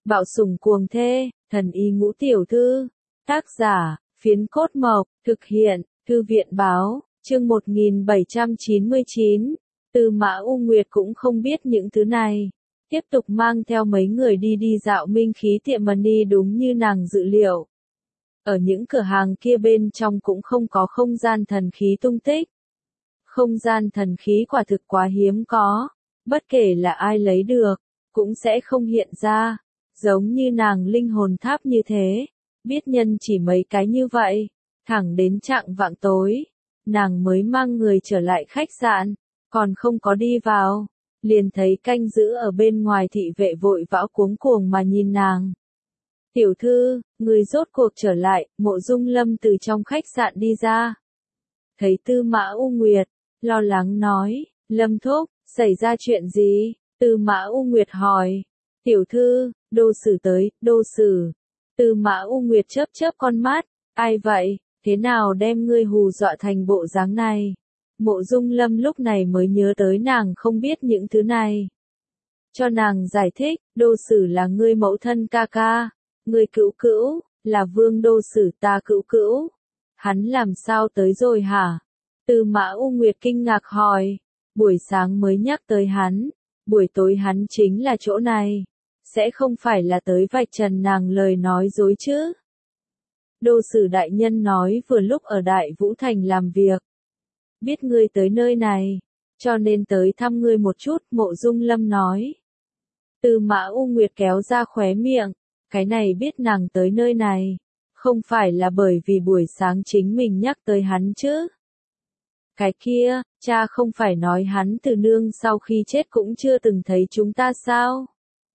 Bạo sủng cuồng thê, thần y ngũ tiểu thư. Tác giả, Phiến Cốt Mộc, thực hiện, Thư viện báo, chương 1799. Tư Mã U Nguyệt cũng không biết những thứ này. Tiếp tục mang theo mấy người đi dạo minh khí tiệm money đúng như nàng dự liệu. Ở những cửa hàng kia bên trong cũng không có không gian thần khí tung tích. Không gian thần khí quả thực quá hiếm có, bất kể là ai lấy được, cũng sẽ không hiện ra, giống như nàng linh hồn tháp như thế, biết nhân chỉ mấy cái như vậy, thẳng đến chạng vạng tối, nàng mới mang người trở lại khách sạn, còn không có đi vào, liền thấy canh giữ ở bên ngoài thị vệ vội vã cuống cuồng mà nhìn nàng. Tiểu thư, người rốt cuộc trở lại, Mộ Dung Lâm từ trong khách sạn đi ra. Thấy Tư Mã U Nguyệt, lo lắng nói, Lâm thúc, xảy ra chuyện gì? Tư Mã U Nguyệt hỏi, tiểu thư, đô sử tới, đô sử. Tư Mã U Nguyệt chớp con mắt, ai vậy, thế nào đem ngươi hù dọa thành bộ dáng này? Mộ Dung Lâm lúc này mới nhớ tới nàng không biết những thứ này. Cho nàng giải thích, đô sử là ngươi mẫu thân ca ca, ngươi cữu cữu, là vương đô sử ta cữu cữu. Hắn làm sao tới rồi hả? Tư Mã U Nguyệt kinh ngạc hỏi, buổi sáng mới nhắc tới hắn, buổi tối hắn chính là chỗ này, sẽ không phải là tới vạch trần nàng lời nói dối chứ? Đô sử đại nhân nói vừa lúc ở Đại Vũ Thành làm việc, biết ngươi tới nơi này, cho nên tới thăm ngươi một chút, Mộ Dung Lâm nói. Tư Mã U Nguyệt kéo ra khóe miệng, cái này biết nàng tới nơi này, không phải là bởi vì buổi sáng chính mình nhắc tới hắn chứ? Cái kia, cha không phải nói hắn từ nương sau khi chết cũng chưa từng thấy chúng ta sao?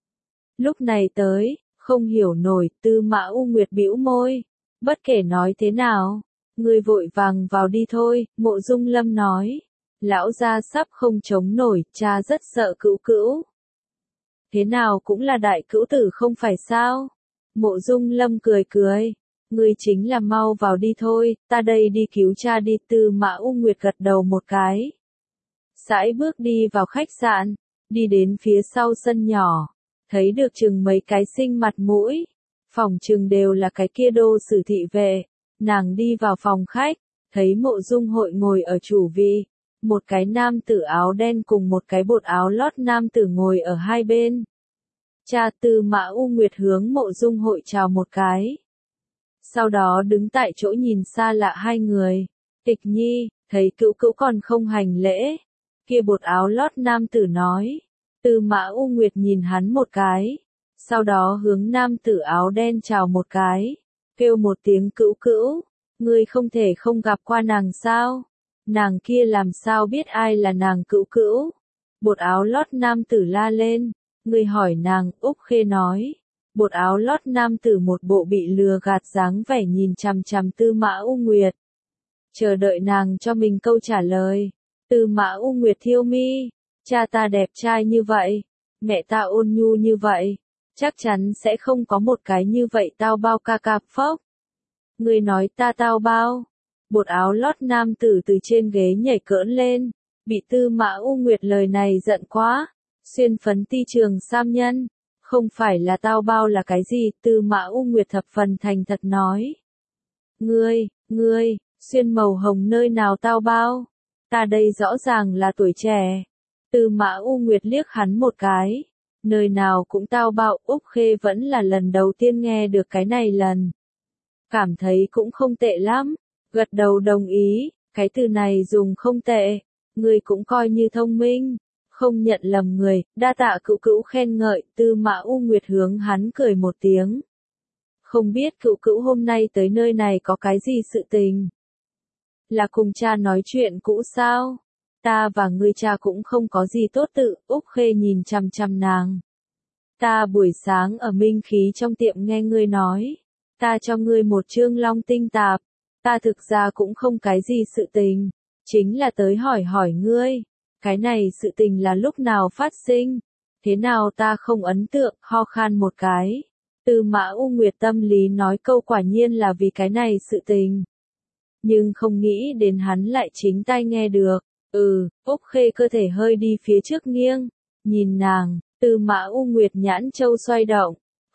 Lúc này tới, không hiểu nổi, Tư Mã U Nguyệt bĩu môi, bất kể nói thế nào, ngươi vội vàng vào đi thôi, Mộ Dung Lâm nói. Lão gia sắp không chống nổi, cha rất sợ cữu cữu. Thế nào cũng là đại cữu tử không phải sao? Mộ Dung Lâm cười. Ngươi chính là mau vào đi thôi, ta đây đi cứu cha đi. Tư Mã U Nguyệt gật đầu một cái. Sải bước đi vào khách sạn, đi đến phía sau sân nhỏ, thấy được chừng mấy cái sinh mặt mũi, phòng chừng đều là cái kia đô sử thị vệ. Nàng đi vào phòng khách, thấy Mộ Dung Hội ngồi ở chủ vị, một cái nam tử áo đen cùng một cái bột áo lót nam tử ngồi ở hai bên. Cha. Tư Mã U Nguyệt hướng Mộ Dung Hội chào một cái. Sau đó đứng tại chỗ nhìn xa lạ hai người. Tịch Nhi, thấy cữu cữu còn không hành lễ. Kia bột áo lót nam tử nói. Tư Mã U Nguyệt nhìn hắn một cái. Sau đó hướng nam tử áo đen chào một cái. Kêu một tiếng cữu cữu. Ngươi không thể không gặp qua nàng sao? Nàng kia làm sao biết ai là nàng cữu cữu? Bột áo lót nam tử la lên. Ngươi hỏi nàng, Úc Khê nói. Bột áo lót nam tử một bộ bị lừa gạt dáng vẻ nhìn chằm chằm Tư Mã U Nguyệt. Chờ đợi nàng cho mình câu trả lời. Tư Mã U Nguyệt thiêu mi. Cha ta đẹp trai như vậy. Mẹ ta ôn nhu như vậy. Chắc chắn sẽ không có một cái như vậy tao bao ca ca phốc. Ngươi nói ta tao bao. Bột áo lót nam tử từ trên ghế nhảy cỡn lên. Bị Tư Mã U Nguyệt lời này giận quá. Xuyên phấn ti trường sam nhân. Không phải là tao bao là cái gì? Tư Mã U Nguyệt thập phần thành thật nói. Ngươi, xuyên màu hồng nơi nào tao bao? Ta đây rõ ràng là tuổi trẻ. Tư Mã U Nguyệt liếc hắn một cái. Nơi nào cũng tao bao. Úc Khê vẫn là lần đầu tiên nghe được cái này lần. Cảm thấy cũng không tệ lắm. Gật đầu đồng ý. Cái từ này dùng không tệ. Ngươi cũng coi như thông minh. Không nhận lầm người, đa tạ cữu cữu khen ngợi. Tư Mã U Nguyệt hướng hắn cười một tiếng. Không biết cữu cữu hôm nay tới nơi này có cái gì sự tình? Là cùng cha nói chuyện cũ sao? Ta và ngươi cha cũng không có gì tốt tự. Úc Khê nhìn chằm chằm nàng. Ta buổi sáng ở minh khí trong tiệm nghe ngươi nói. Ta cho ngươi một chương long tinh tạp. Ta thực ra cũng không cái gì sự tình. Chính là tới hỏi ngươi. Cái này sự tình là lúc nào phát sinh? Thế nào ta không ấn tượng, ho khan một cái. Tư Mã U Nguyệt tâm lý nói câu quả nhiên là vì cái này sự tình. Nhưng không nghĩ đến hắn lại chính tai nghe được. Úc Khê cơ thể hơi đi phía trước nghiêng. Nhìn nàng, Tư Mã U Nguyệt nhãn châu xoay động.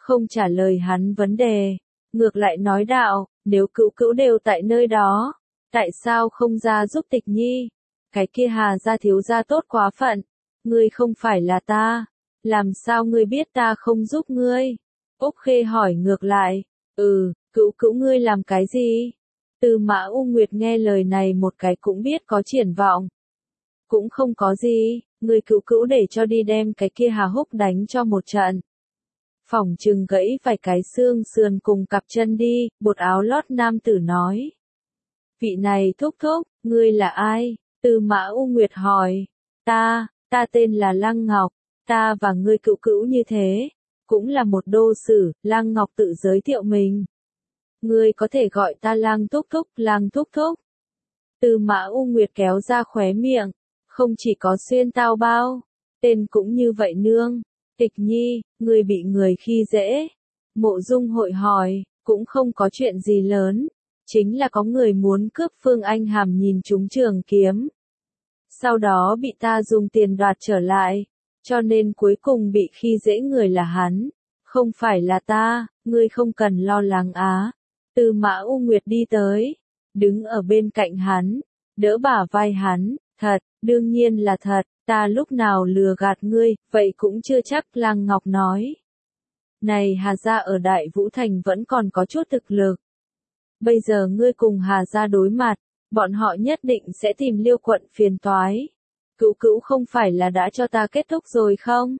không trả lời hắn vấn đề, ngược lại nói đạo, nếu Cữu Cữu đều tại nơi đó, tại sao không ra giúp Tịch Nhi? Cái kia Hà gia thiếu gia tốt quá phận, ngươi không phải là ta, làm sao ngươi biết ta không giúp ngươi? Úc Khê hỏi ngược lại, Cữu Cữu ngươi làm cái gì? Tư Mã U Nguyệt nghe lời này một cái cũng biết có triển vọng. Cũng không có gì, người Cữu Cữu để cho đi đem cái kia Hà Húc đánh cho một trận. Phỏng chừng gãy vài cái xương sườn cùng cặp chân đi, bột áo lót nam tử nói. Vị này thúc thúc, ngươi là ai? Tư Mã U Nguyệt hỏi. Ta tên là Lăng Ngọc, ta và ngươi Cữu Cữu như thế, cũng là một đô sử, Lăng Ngọc tự giới thiệu mình. Ngươi có thể gọi ta Lăng thúc thúc, Lăng thúc thúc. Tư Mã U Nguyệt kéo ra khóe miệng, không chỉ có xuyên tao bao, tên cũng như vậy nương. Tịch Nhi, ngươi bị người khi dễ. Mộ Dung Hội hỏi, cũng không có chuyện gì lớn, chính là có người muốn cướp Phương Anh Hàm nhìn trúng trường kiếm. Sau đó bị ta dùng tiền đoạt trở lại, cho nên cuối cùng bị khi dễ người là hắn, không phải là ta, ngươi không cần lo lắng á. Tư Mã U Nguyệt đi tới, đứng ở bên cạnh hắn, đỡ bả vai hắn, thật, đương nhiên là thật, ta lúc nào lừa gạt ngươi, vậy cũng chưa chắc. Lăng Ngọc nói. Này Hà gia ở Đại Vũ Thành vẫn còn có chút thực lực. Bây giờ ngươi cùng Hà gia đối mặt, bọn họ nhất định sẽ tìm Liêu quận phiền toái. Cữu Cữu không phải là đã cho ta kết thúc rồi không?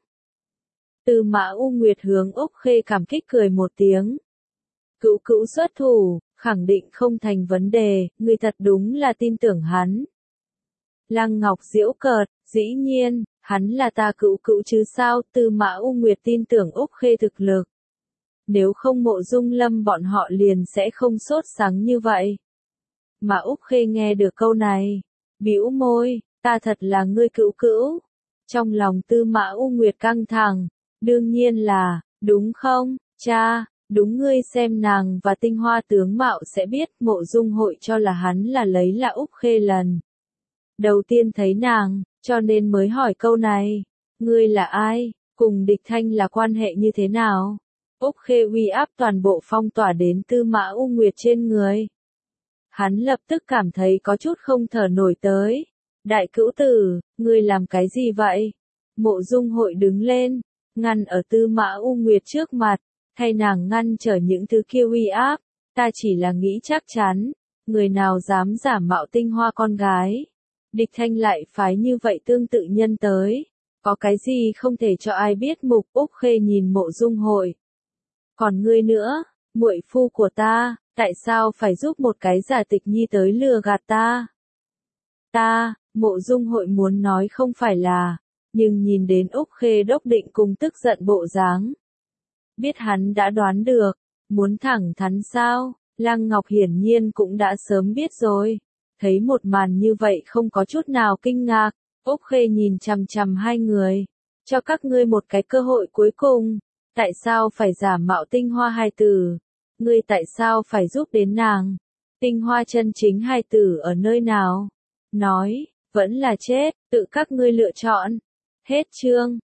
Tư Mã U Nguyệt hướng Úc Khê cảm kích cười một tiếng. Cữu Cữu xuất thủ, khẳng định không thành vấn đề, ngươi thật đúng là tin tưởng hắn. Lăng Ngọc giễu cợt, dĩ nhiên, hắn là ta Cữu Cữu chứ sao? Tư Mã U Nguyệt tin tưởng Úc Khê thực lực. Nếu không Mộ Dung Lâm bọn họ liền sẽ không sốt sắng như vậy. Mà Úc Khê nghe được câu này, bĩu môi, ta thật là ngươi Cữu Cữu. Trong lòng Tư Mã U Nguyệt căng thẳng, đương nhiên là, đúng không, cha, đúng ngươi xem nàng và Tinh Hoa tướng mạo sẽ biết. Mộ Dung Hội cho là hắn là lấy là Úc Khê lần đầu tiên thấy nàng, cho nên mới hỏi câu này, ngươi là ai, cùng Địch Thanh là quan hệ như thế nào? Úc Khê uy áp toàn bộ phong tỏa đến Tư Mã U Nguyệt trên người. Hắn lập tức cảm thấy có chút không thở nổi tới. Đại cữu tử, ngươi làm cái gì vậy? Mộ Dung Hội đứng lên, ngăn ở Tư Mã U Nguyệt trước mặt, thay nàng ngăn trở những thứ kia uy áp. Ta chỉ là nghĩ chắc chắn, người nào dám giả mạo Tinh Hoa con gái. Địch Thanh lại phái như vậy tương tự nhân tới. Có cái gì không thể cho ai biết? Mục Úc Khê nhìn Mộ Dung Hội. Còn ngươi nữa, muội phu của ta, tại sao phải giúp một cái giả Tịch Nhi tới lừa gạt ta? Mộ Dung Hội muốn nói không phải là, nhưng nhìn đến Úc Khê đốc định cùng tức giận bộ dáng. Biết hắn đã đoán được, muốn thẳng thắn sao? Lăng Ngọc hiển nhiên cũng đã sớm biết rồi. Thấy một màn như vậy không có chút nào kinh ngạc, Úc Khê nhìn chằm chằm hai người. Cho các ngươi một cái cơ hội cuối cùng. Tại sao phải giả mạo Tinh Hoa hài tử? Ngươi tại sao phải giúp đến nàng? Tinh Hoa chân chính hài tử ở nơi nào? Nói, vẫn là chết, tự các ngươi lựa chọn. Hết chương.